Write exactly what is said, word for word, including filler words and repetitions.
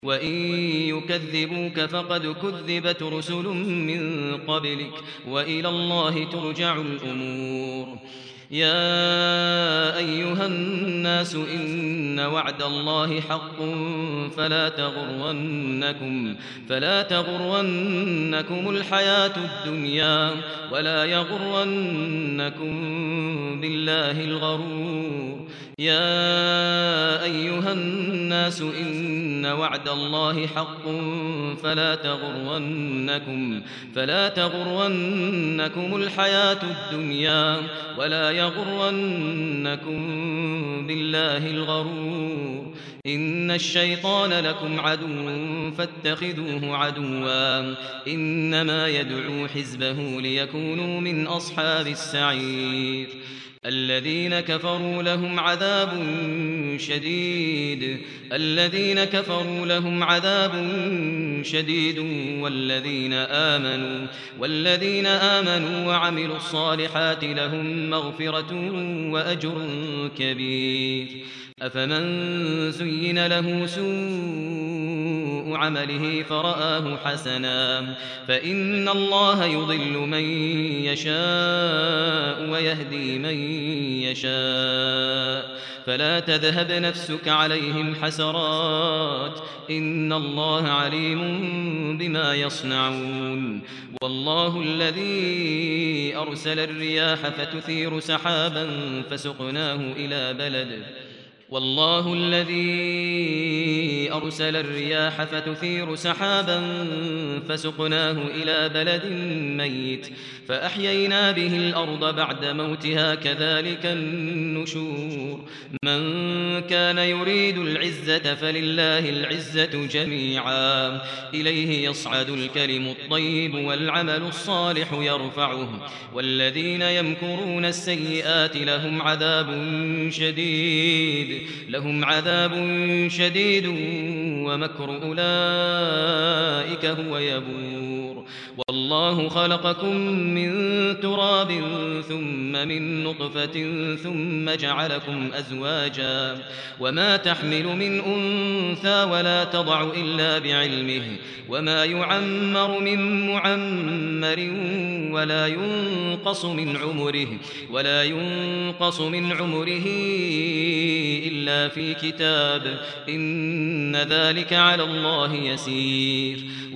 وَإِن يُكَذِّبُوكَ فَقَدْ كُذِّبَتْ رُسُلٌ مِّن قَبْلِكَ وَإِلَى اللَّهِ تُرْجَعُ الْأُمُورُ. يَا أَيُّهَا النَّاسُ إِنَّ وَعْدَ اللَّهِ حَقٌّ فَلَا تَغُرَّنَّكُمْ فَلَا تَغُرَّنَّكُمُ الْحَيَاةُ الدُّنْيَا وَلَا يَغُرَّنَّكُم بِاللَّهِ الْغَرُورُ. يَا أَيُّهَا النَّاسُ إِنَّ وَعْدَ اللَّهِ حَقٌّ فَلَا تَغُرَّنَّكُمْ فَلَا تَغُرَّنَّكُمُ الْحَيَاةُ الدُّنْيَا وَلَا يَغُرَّنَّكُم بِاللَّهِ الْغَرُورُ. إِنَّ الشَّيْطَانَ لَكُمْ عَدُوٌّ فَاتَّخِذُوهُ عَدُوًّا ۚ إِنَّمَا يَدْعُو حِزْبَهُ لِيَكُونُوا مِنْ أَصْحَابِ السَّعِيرِ. الذين كفروا لهم عذاب شديد الذين كفروا لهم عذاب شديد والذين آمنوا والذين آمنوا وعملوا الصالحات لهم مغفرة وأجر كبير. أفمن زين له سوء عمله فرآه حسنا فإن الله يضل من يشاء ويهدي من يشاء فلا تذهب نفسك عليهم حسرات إن الله عليم بما يصنعون. والله الذي أرسل الرياح فتثير سحابا فسقناه إلى بلد والله الذي أرسل الرياح فتثير سحابا فسقناه إلى بلد ميت فأحيينا به الأرض بعد موتها كذلك النشور. من كان يريد العزة فلله العزة جميعا إليه يصعد الكلم الطيب والعمل الصالح يرفعه والذين يمكرون السيئات لهم عذاب شديد لهم عذاب شديد ومكر أولئك هو يبور. والله خلقكم من تراب ثم من نطفة ثم جعلكم أزواجا وما تحمل من أنثى ولا تضع إلا بعلمه وما يعمر من معمر ولا ينقص من عمره ولا ينقص من عمره إلا في كتاب إن ذلك على الله يسير.